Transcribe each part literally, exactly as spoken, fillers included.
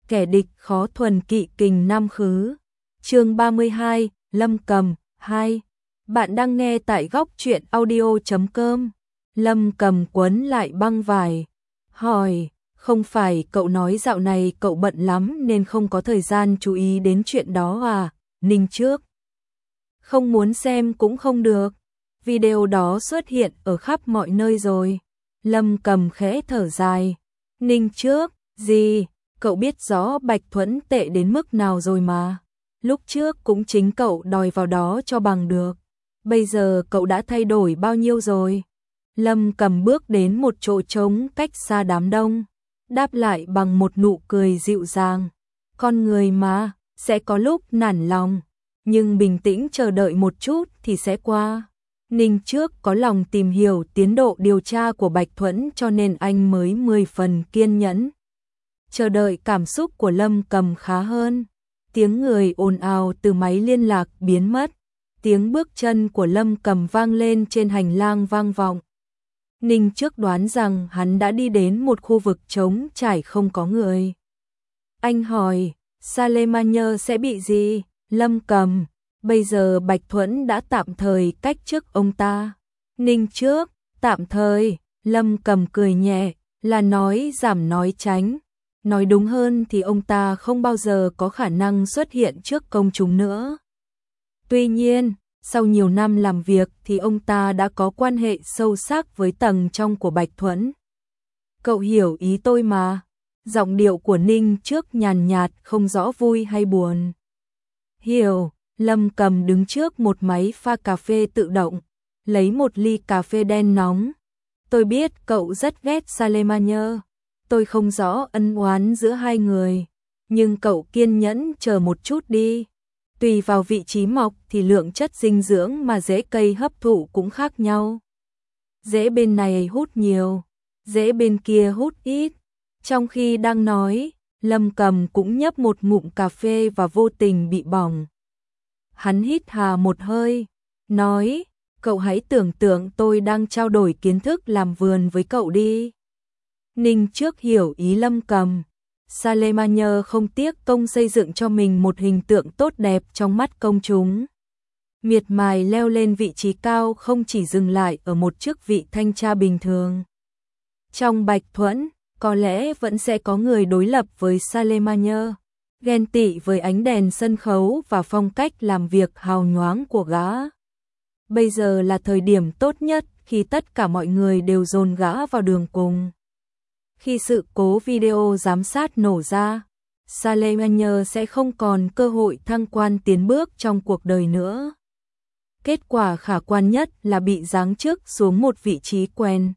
kẻ địch khó thuần kỵ kình nam khứ. Chương ba mươi hai, Lâm Cầm hai. Bạn đang nghe tại góc truyện audio chấm com. Lâm Cầm quấn lại băng vải, hỏi, không phải cậu nói dạo này cậu bận lắm nên không có thời gian chú ý đến chuyện đó à? Ninh Trước, không muốn xem cũng không được. Video đó xuất hiện ở khắp mọi nơi rồi. Lâm Cầm khẽ thở dài. Ninh Trước, gì? Cậu biết rõ Bạch Thuẫn tệ đến mức nào rồi mà. Lúc trước cũng chính cậu đòi vào đó cho bằng được. Bây giờ cậu đã thay đổi bao nhiêu rồi? Lâm Cầm bước đến một chỗ trống cách xa đám đông, đáp lại bằng một nụ cười dịu dàng. Con người mà, sẽ có lúc nản lòng, nhưng bình tĩnh chờ đợi một chút thì sẽ qua. Ninh Trước có lòng tìm hiểu tiến độ điều tra của Bạch Thuẫn cho nên anh mới mười phần kiên nhẫn. Chờ đợi cảm xúc của Lâm Cầm khá hơn. Tiếng người ồn ào từ máy liên lạc biến mất. Tiếng bước chân của Lâm Cầm vang lên trên hành lang vang vọng. Ninh Trước đoán rằng hắn đã đi đến một khu vực trống trải không có người. Anh hỏi, Salemania sẽ bị gì? Lâm Cầm, bây giờ Bạch Thuẫn đã tạm thời cách chức ông ta. Ninh Trước, tạm thời, Lâm Cầm cười nhẹ, là nói giảm nói tránh. Nói đúng hơn thì ông ta không bao giờ có khả năng xuất hiện trước công chúng nữa. Tuy nhiên, sau nhiều năm làm việc thì ông ta đã có quan hệ sâu sắc với tầng trong của Bạch Thuẫn. Cậu hiểu ý tôi mà. Giọng điệu của Ninh Trước nhàn nhạt không rõ vui hay buồn. Hiểu. Lâm Cầm đứng trước một máy pha cà phê tự động, lấy một ly cà phê đen nóng. Tôi biết cậu rất ghét Salemania. Tôi không rõ ân oán giữa hai người, nhưng cậu kiên nhẫn chờ một chút đi. Tùy vào vị trí mọc thì lượng chất dinh dưỡng mà rễ cây hấp thụ cũng khác nhau. Rễ bên này hút nhiều, rễ bên kia hút ít. Trong khi đang nói, Lâm Cầm cũng nhấp một ngụm cà phê và vô tình bị bỏng. Hắn hít hà một hơi, nói, cậu hãy tưởng tượng tôi đang trao đổi kiến thức làm vườn với cậu đi. Ninh Trước hiểu ý Lâm Cầm. Salemania không tiếc công xây dựng cho mình một hình tượng tốt đẹp trong mắt công chúng. Miệt mài leo lên vị trí cao không chỉ dừng lại ở một chức vị thanh tra bình thường. Trong Bạch Thuẫn, có lẽ vẫn sẽ có người đối lập với Salemania, ghen tị với ánh đèn sân khấu và phong cách làm việc hào nhoáng của gã. Bây giờ là thời điểm tốt nhất khi tất cả mọi người đều dồn gã vào đường cùng. Khi sự cố video giám sát nổ ra, Salemania sẽ không còn cơ hội thăng quan tiến bước trong cuộc đời nữa. Kết quả khả quan nhất là bị giáng chức xuống một vị trí quen,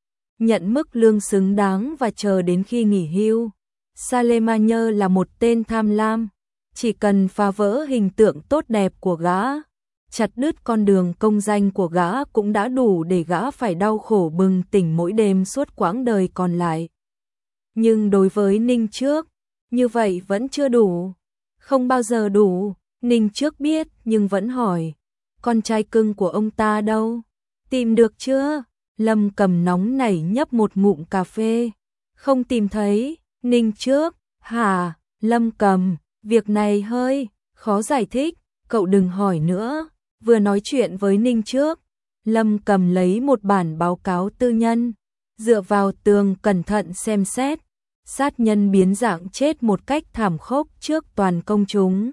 nhận mức lương xứng đáng và chờ đến khi nghỉ hưu. Salemania là một tên tham lam, chỉ cần phá vỡ hình tượng tốt đẹp của gã, chặt đứt con đường công danh của gã cũng đã đủ để gã phải đau khổ bừng tỉnh mỗi đêm suốt quãng đời còn lại. Nhưng đối với Ninh Trước, như vậy vẫn chưa đủ. Không bao giờ đủ. Ninh Trước biết nhưng vẫn hỏi, con trai cưng của ông ta đâu? Tìm được chưa? Lâm Cầm nóng nảy nhấp một ngụm cà phê. Không tìm thấy. Ninh Trước, hả? Lâm Cầm, việc này hơi khó giải thích, cậu đừng hỏi nữa. Vừa nói chuyện với Ninh Trước, Lâm Cầm lấy một bản báo cáo tư nhân, dựa vào tường cẩn thận xem xét. Sát nhân biến dạng chết một cách thảm khốc trước toàn công chúng.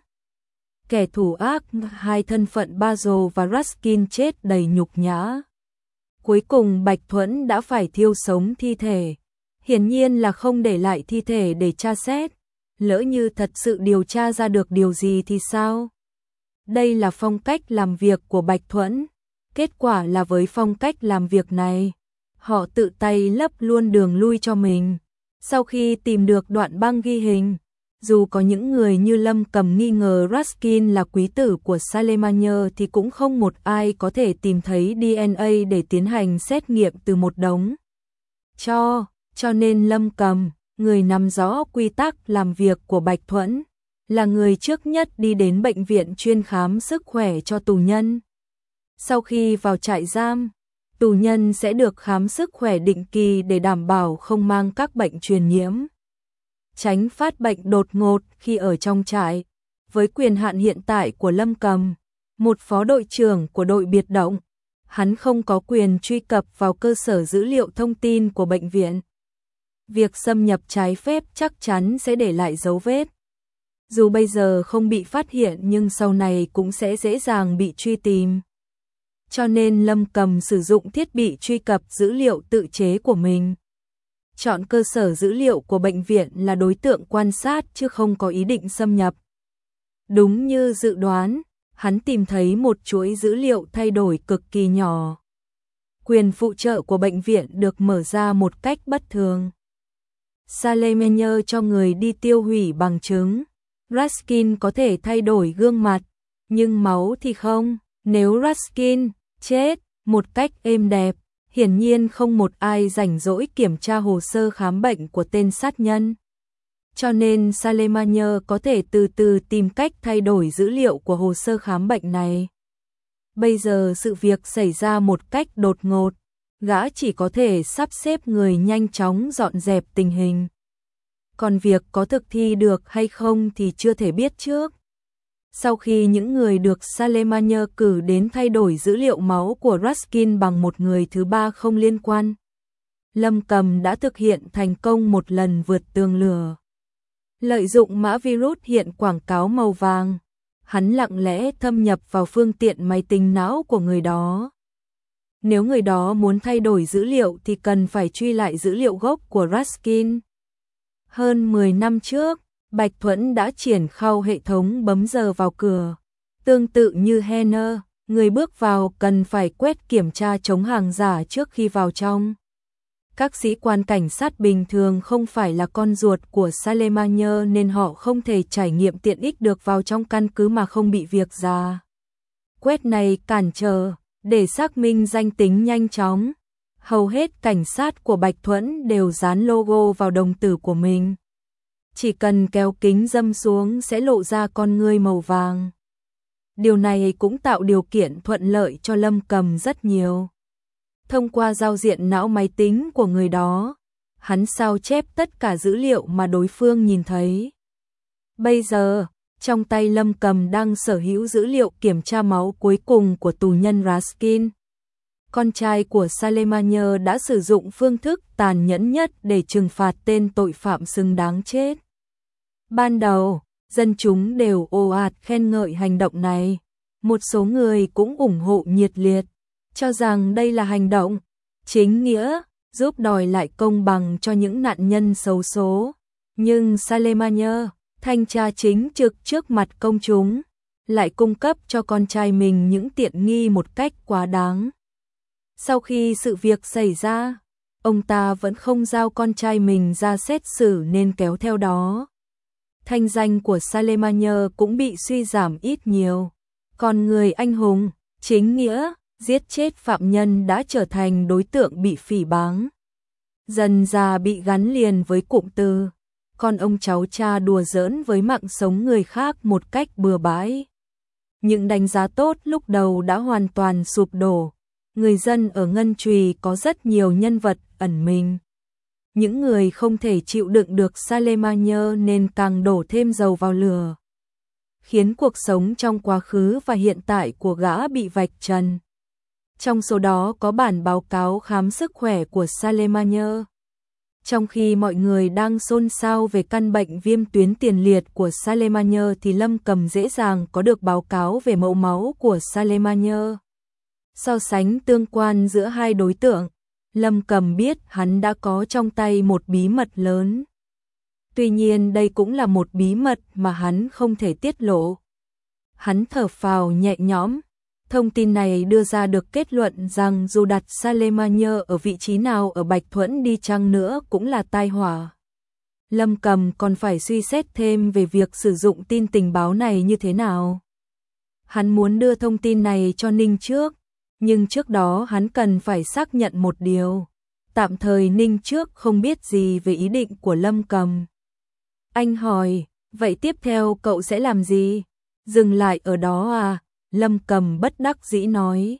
Kẻ thủ ác hai thân phận Bazo và Raskin chết đầy nhục nhã. Cuối cùng Bạch Thuẫn đã phải thiêu sống thi thể. Hiển nhiên là không để lại thi thể để tra xét. Lỡ như thật sự điều tra ra được điều gì thì sao? Đây là phong cách làm việc của Bạch Thuẫn. Kết quả là với phong cách làm việc này, họ tự tay lấp luôn đường lui cho mình. Sau khi tìm được đoạn băng ghi hình, dù có những người như Lâm Cầm nghi ngờ Raskin là quý tử của Salemania thì cũng không một ai có thể tìm thấy đê en a để tiến hành xét nghiệm từ một đống cho, cho nên Lâm Cầm, người nắm rõ quy tắc làm việc của Bạch Thuẫn, là người trước nhất đi đến bệnh viện chuyên khám sức khỏe cho tù nhân. Sau khi vào trại giam, tù nhân sẽ được khám sức khỏe định kỳ để đảm bảo không mang các bệnh truyền nhiễm. tránh phát bệnh đột ngột khi ở trong trại. Với quyền hạn hiện tại của Lâm Cầm, một phó đội trưởng của đội biệt động, hắn không có quyền truy cập vào cơ sở dữ liệu thông tin của bệnh viện. Việc xâm nhập trái phép chắc chắn sẽ để lại dấu vết. Dù bây giờ không bị phát hiện nhưng sau này cũng sẽ dễ dàng bị truy tìm. Cho nên Lâm Cầm sử dụng thiết bị truy cập dữ liệu tự chế của mình. Chọn cơ sở dữ liệu của bệnh viện là đối tượng quan sát chứ không có ý định xâm nhập. Đúng như dự đoán, hắn tìm thấy một chuỗi dữ liệu thay đổi cực kỳ nhỏ. Quyền phụ trợ của bệnh viện được mở ra một cách bất thường. Salemania cho người đi tiêu hủy bằng chứng. Raskin có thể thay đổi gương mặt, nhưng máu thì không. Nếu Raskin chết một cách êm đẹp, hiển nhiên không một ai rảnh rỗi kiểm tra hồ sơ khám bệnh của tên sát nhân. Cho nên Salemania có thể từ từ tìm cách thay đổi dữ liệu của hồ sơ khám bệnh này. Bây giờ sự việc xảy ra một cách đột ngột, gã chỉ có thể sắp xếp người nhanh chóng dọn dẹp tình hình. Còn việc có thực thi được hay không thì chưa thể biết trước. Sau khi những người được Salemania cử đến thay đổi dữ liệu máu của Raskin bằng một người thứ ba không liên quan, Lâm Cầm đã thực hiện thành công một lần vượt tường lửa. Lợi dụng mã virus hiện quảng cáo màu vàng, hắn lặng lẽ thâm nhập vào phương tiện máy tính não của người đó. Nếu người đó muốn thay đổi dữ liệu thì cần phải truy lại dữ liệu gốc của Raskin. Hơn mười năm trước, Bạch Thuẫn đã triển khai hệ thống bấm giờ vào cửa. Tương tự như Henner, người bước vào cần phải quét kiểm tra chống hàng giả trước khi vào trong. Các sĩ quan cảnh sát bình thường không phải là con ruột của Salemania nên họ không thể trải nghiệm tiện ích được vào trong căn cứ mà không bị việc ra. Quét này cản trở, để xác minh danh tính nhanh chóng. Hầu hết cảnh sát của Bạch Thuẫn đều dán logo vào đồng tử của mình. Chỉ cần kéo kính dâm xuống sẽ lộ ra con ngươi màu vàng. Điều này cũng tạo điều kiện thuận lợi cho Lâm Cầm rất nhiều. Thông qua giao diện não máy tính của người đó, hắn sao chép tất cả dữ liệu mà đối phương nhìn thấy. Bây giờ, trong tay Lâm Cầm đang sở hữu dữ liệu kiểm tra máu cuối cùng của tù nhân Raskin. Con trai của Salemania đã sử dụng phương thức tàn nhẫn nhất để trừng phạt tên tội phạm xứng đáng chết. Ban đầu, dân chúng đều ồ ạt khen ngợi hành động này. Một số người cũng ủng hộ nhiệt liệt, cho rằng đây là hành động chính nghĩa, giúp đòi lại công bằng cho những nạn nhân xấu số. Nhưng Salemania, thanh tra chính trực trước mặt công chúng, lại cung cấp cho con trai mình những tiện nghi một cách quá đáng. Sau khi sự việc xảy ra, ông ta vẫn không giao con trai mình ra xét xử nên kéo theo đó. Thanh danh của Salemania cũng bị suy giảm ít nhiều. Còn người anh hùng, chính nghĩa, giết chết phạm nhân đã trở thành đối tượng bị phỉ báng. Dần dà bị gắn liền với cụm từ, con ông cháu cha đùa giỡn với mạng sống người khác một cách bừa bãi. Những đánh giá tốt lúc đầu đã hoàn toàn sụp đổ. Người dân ở Ngân Trùy có rất nhiều nhân vật ẩn mình. Những người không thể chịu đựng được Salemania nên càng đổ thêm dầu vào lửa, khiến cuộc sống trong quá khứ và hiện tại của gã bị vạch trần. Trong số đó có bản báo cáo khám sức khỏe của Salemania. Trong khi mọi người đang xôn xao về căn bệnh viêm tuyến tiền liệt của Salemania thì Lâm Cầm dễ dàng có được báo cáo về mẫu máu của Salemania. So sánh tương quan giữa hai đối tượng, Lâm Cầm biết hắn đã có trong tay một bí mật lớn. Tuy nhiên đây cũng là một bí mật mà hắn không thể tiết lộ. Hắn thở phào nhẹ nhõm. Thông tin này đưa ra được kết luận rằng dù đặt Salemania ở vị trí nào ở Bạch Thuẫn đi chăng nữa cũng là tai họa. Lâm Cầm còn phải suy xét thêm về việc sử dụng tin tình báo này như thế nào. Hắn muốn đưa thông tin này cho Ninh trước, nhưng trước đó hắn cần phải xác nhận một điều. Tạm thời Ninh trước không biết gì về ý định của Lâm Cầm. Anh hỏi, vậy tiếp theo cậu sẽ làm gì? Dừng lại ở đó à? Lâm Cầm bất đắc dĩ nói.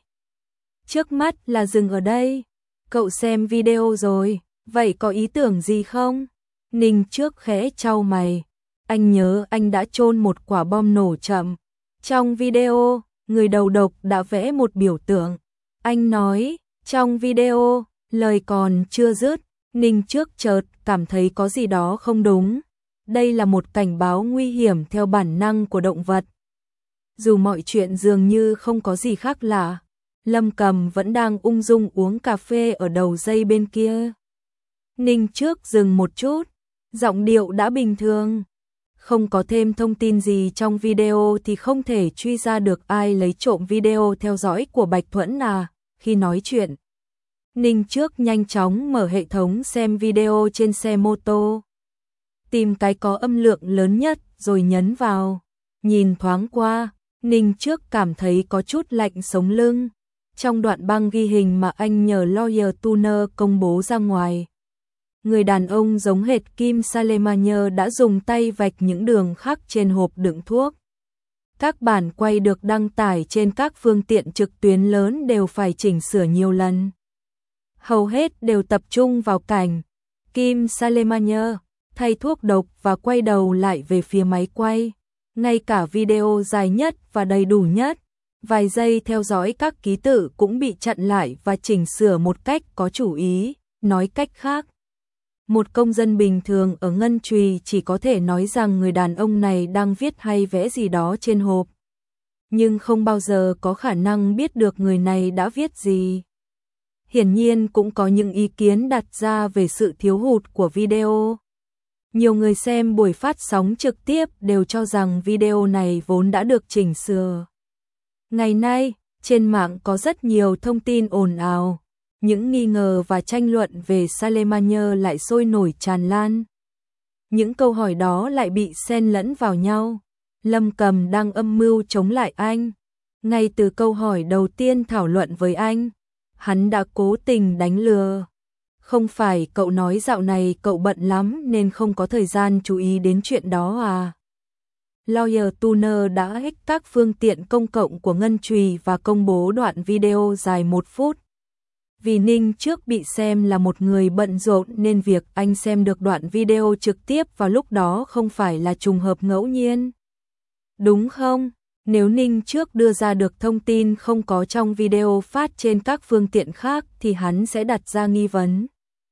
Trước mắt là dừng ở đây. Cậu xem video rồi, vậy có ý tưởng gì không? Ninh Trước khẽ chau mày. Anh nhớ anh đã chôn một quả bom nổ chậm. Trong video, người đầu độc đã vẽ một biểu tượng. Anh nói, trong video, lời còn chưa dứt, Ninh Trước chợt cảm thấy có gì đó không đúng. Đây là một cảnh báo nguy hiểm theo bản năng của động vật. Dù mọi chuyện dường như không có gì khác lạ, Lâm Cầm vẫn đang ung dung uống cà phê ở đầu dây bên kia. Ninh Trước dừng một chút, giọng điệu đã bình thường. Không có thêm thông tin gì trong video thì không thể truy ra được ai lấy trộm video theo dõi của Bạch Thuẫn à. Khi nói chuyện, Ninh Trước nhanh chóng mở hệ thống xem video trên xe mô tô. Tìm cái có âm lượng lớn nhất rồi nhấn vào. Nhìn thoáng qua, Ninh Trước cảm thấy có chút lạnh sống lưng. Trong đoạn băng ghi hình mà anh nhờ Lawyer Tuner công bố ra ngoài, người đàn ông giống hệt Kim Salemagne đã dùng tay vạch những đường khắc trên hộp đựng thuốc. Các bản quay được đăng tải trên các phương tiện trực tuyến lớn đều phải chỉnh sửa nhiều lần. Hầu hết đều tập trung vào cảnh Kim Salemagne thay thuốc độc và quay đầu lại về phía máy quay. Ngay cả video dài nhất và đầy đủ nhất, vài giây theo dõi các ký tự cũng bị chặn lại và chỉnh sửa một cách có chủ ý. Nói cách khác, một công dân bình thường ở Ngân Trùy chỉ có thể nói rằng người đàn ông này đang viết hay vẽ gì đó trên hộp, nhưng không bao giờ có khả năng biết được người này đã viết gì. Hiển nhiên cũng có những ý kiến đặt ra về sự thiếu hụt của video. Nhiều người xem buổi phát sóng trực tiếp đều cho rằng video này vốn đã được chỉnh sửa. Ngày nay, trên mạng có rất nhiều thông tin ồn ào. Những nghi ngờ và tranh luận về Salemagne lại sôi nổi tràn lan. Những câu hỏi đó lại bị xen lẫn vào nhau. Lâm Cầm đang âm mưu chống lại anh. Ngay từ câu hỏi đầu tiên thảo luận với anh, hắn đã cố tình đánh lừa. Không phải cậu nói dạo này cậu bận lắm nên không có thời gian chú ý đến chuyện đó à? Lawyer Tuner đã hack các phương tiện công cộng của Ngân Trùy và công bố đoạn video dài một phút. Vì Ninh Trước bị xem là một người bận rộn nên việc anh xem được đoạn video trực tiếp vào lúc đó không phải là trùng hợp ngẫu nhiên. Đúng không? Nếu Ninh Trước đưa ra được thông tin không có trong video phát trên các phương tiện khác thì hắn sẽ đặt ra nghi vấn.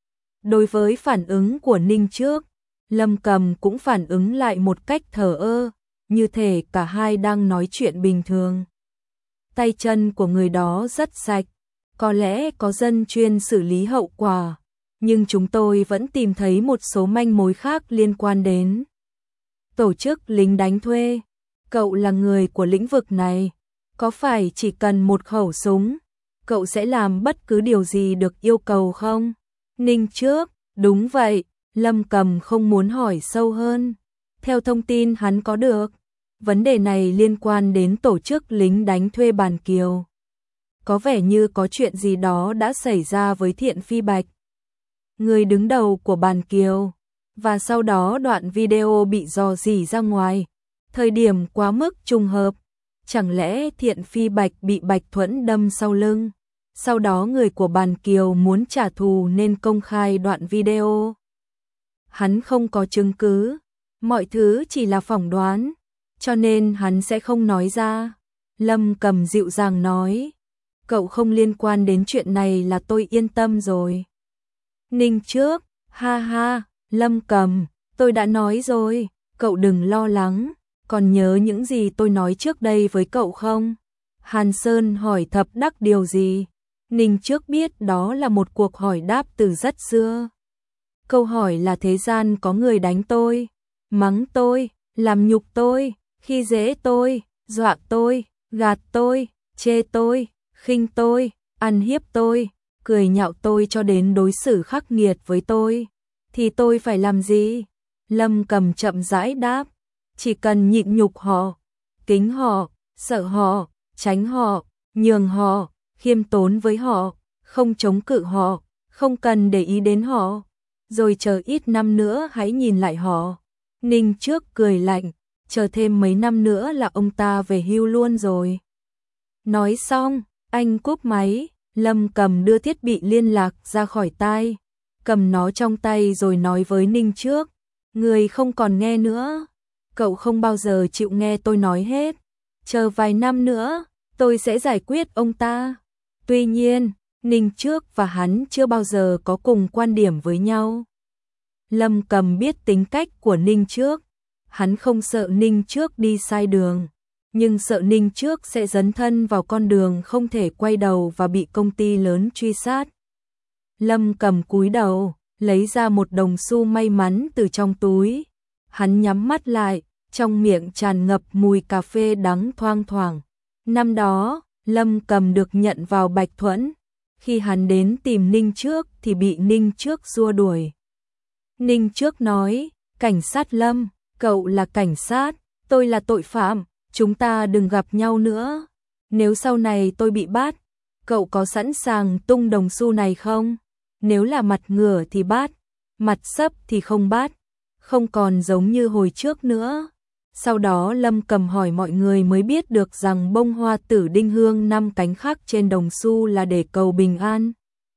Đối với phản ứng của Ninh Trước, Lâm Cầm cũng phản ứng lại một cách thờ ơ, như thể cả hai đang nói chuyện bình thường. Tay chân của người đó rất sạch, có lẽ có dân chuyên xử lý hậu quả, nhưng chúng tôi vẫn tìm thấy một số manh mối khác liên quan đến tổ chức lính đánh thuê. Cậu là người của lĩnh vực này, có phải chỉ cần một khẩu súng, cậu sẽ làm bất cứ điều gì được yêu cầu không? Ninh Trước, đúng vậy, Lâm Cầm không muốn hỏi sâu hơn. Theo thông tin hắn có được, vấn đề này liên quan đến tổ chức lính đánh thuê Bàn Kiều. Có vẻ như có chuyện gì đó đã xảy ra với Thiện Phi Bạch, người đứng đầu của Bàn Kiều, và sau đó đoạn video bị rò rỉ ra ngoài. Thời điểm quá mức trùng hợp, chẳng lẽ Thiện Phi Bạch bị Bạch Thuẫn đâm sau lưng? Sau đó người của Bàn Kiều muốn trả thù nên công khai đoạn video. Hắn không có chứng cứ, mọi thứ chỉ là phỏng đoán, cho nên hắn sẽ không nói ra. Lâm Cầm dịu dàng nói, cậu không liên quan đến chuyện này là tôi yên tâm rồi. Ninh Trước, ha ha, Lâm Cầm, tôi đã nói rồi, cậu đừng lo lắng. Còn nhớ những gì tôi nói trước đây với cậu không? Hàn Sơn hỏi Thập Đắc điều gì? Ninh Trước biết đó là một cuộc hỏi đáp từ rất xưa. Câu hỏi là thế gian có người đánh tôi, mắng tôi, làm nhục tôi, khi dễ tôi, dọa tôi, gạt tôi, chê tôi, khinh tôi, ăn hiếp tôi, cười nhạo tôi cho đến đối xử khắc nghiệt với tôi, thì tôi phải làm gì? Lâm Cầm chậm rãi đáp. Chỉ cần nhịn nhục họ, kính họ, sợ họ, tránh họ, nhường họ, khiêm tốn với họ, không chống cự họ, không cần để ý đến họ, rồi chờ ít năm nữa hãy nhìn lại họ. Ninh Trước cười lạnh, chờ thêm mấy năm nữa là ông ta về hưu luôn rồi. Nói xong, anh cúp máy, Lâm Cầm đưa thiết bị liên lạc ra khỏi tai. cầm nó trong tay rồi nói với Ninh Trước, người không còn nghe nữa, cậu không bao giờ chịu nghe tôi nói hết, chờ vài năm nữa, tôi sẽ giải quyết ông ta. Tuy nhiên, Ninh Trước và hắn chưa bao giờ có cùng quan điểm với nhau. Lâm Cầm biết tính cách của Ninh Trước, hắn không sợ Ninh Trước đi sai đường, nhưng sợ Ninh Trước sẽ dấn thân vào con đường không thể quay đầu và bị công ty lớn truy sát. Lâm Cầm cúi đầu, lấy ra một đồng xu may mắn từ trong túi. Hắn nhắm mắt lại, trong miệng tràn ngập mùi cà phê đắng thoang thoảng. Năm đó, Lâm Cầm được nhận vào Bạch Thuẫn. Khi hắn đến tìm Ninh Trước thì bị Ninh Trước xua đuổi. Ninh Trước nói, cảnh sát Lâm, cậu là cảnh sát, tôi là tội phạm, chúng ta đừng gặp nhau nữa. Nếu sau này tôi bị bắt, cậu có sẵn sàng tung đồng xu này không? Nếu là mặt ngửa thì bắt, mặt sấp thì không bắt, không còn giống như hồi trước nữa. Sau đó Lâm Cầm hỏi mọi người mới biết được rằng bông hoa tử đinh hương năm cánh khắc trên đồng xu là để cầu bình an.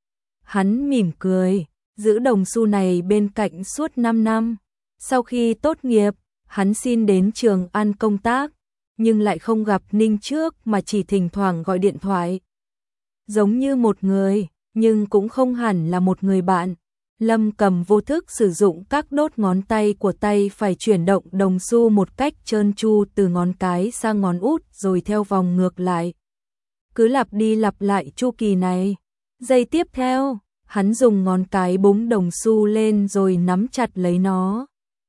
Hắn mỉm cười, giữ đồng xu này bên cạnh suốt năm năm. Sau khi tốt nghiệp, hắn xin đến Trường An công tác, nhưng lại không gặp Ninh Trước mà chỉ thỉnh thoảng gọi điện thoại. Giống như một người, nhưng cũng không hẳn là một người bạn. Lâm Cầm vô thức sử dụng các đốt ngón tay của tay phải chuyển động đồng xu một cách trơn tru từ ngón cái sang ngón út rồi theo vòng ngược lại. Cứ lặp đi lặp lại chu kỳ này. Giây tiếp theo, hắn dùng ngón cái búng đồng xu lên rồi nắm chặt lấy nó.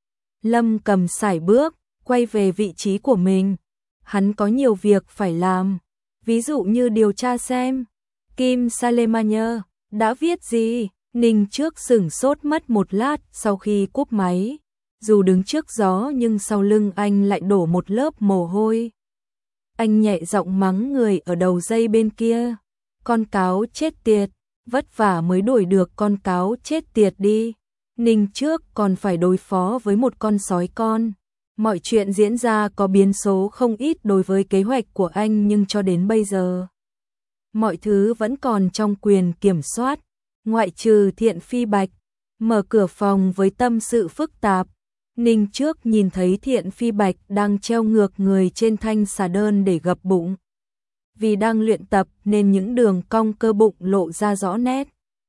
Lâm Cầm sải bước, quay về vị trí của mình. Hắn có nhiều việc phải làm, ví dụ như điều tra xem Kim Salemania đã viết gì. Ninh Trước sửng sốt mất một lát sau khi cúp máy. Dù đứng trước gió nhưng sau lưng anh lại đổ một lớp mồ hôi. Anh nhẹ giọng mắng người ở đầu dây bên kia. Con cáo chết tiệt, vất vả mới đuổi được con cáo chết tiệt đi. Ninh Trước còn phải đối phó với một con sói con. Mọi chuyện diễn ra có biến số không ít đối với kế hoạch của anh, nhưng cho đến bây giờ, mọi thứ vẫn còn trong quyền kiểm soát. Ngoại trừ Thiện Phi Bạch, mở cửa phòng với tâm sự phức tạp. Ninh Trước nhìn thấy Thiện Phi Bạch đang treo ngược người trên thanh xà đơn để gập bụng. Vì đang luyện tập nên những đường cong cơ bụng lộ ra rõ nét.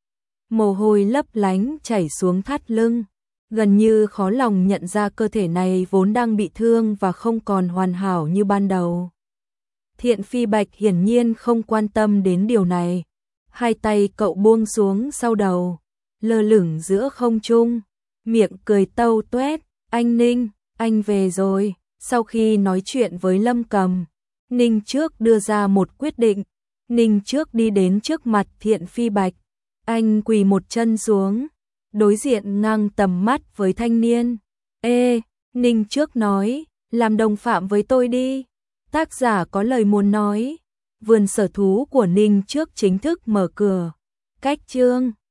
Mồ hôi lấp lánh chảy xuống thắt lưng. Gần như khó lòng nhận ra cơ thể này vốn đang bị thương và không còn hoàn hảo như ban đầu. Thiện Phi Bạch hiển nhiên không quan tâm đến điều này. Hai tay cậu buông xuống sau đầu, lơ lửng giữa không trung, miệng cười tâu tuét, anh Ninh, anh về rồi. Sau khi nói chuyện với Lâm Cầm, Ninh Trước đưa ra một quyết định. Ninh Trước đi đến trước mặt Thiện Phi Bạch, anh quỳ một chân xuống, đối diện ngang tầm mắt với thanh niên. Ê, Ninh Trước nói, làm đồng phạm với tôi đi. Tác giả có lời muốn nói. Vườn sở thú của Ninh Trước chính thức mở cửa. Cách chương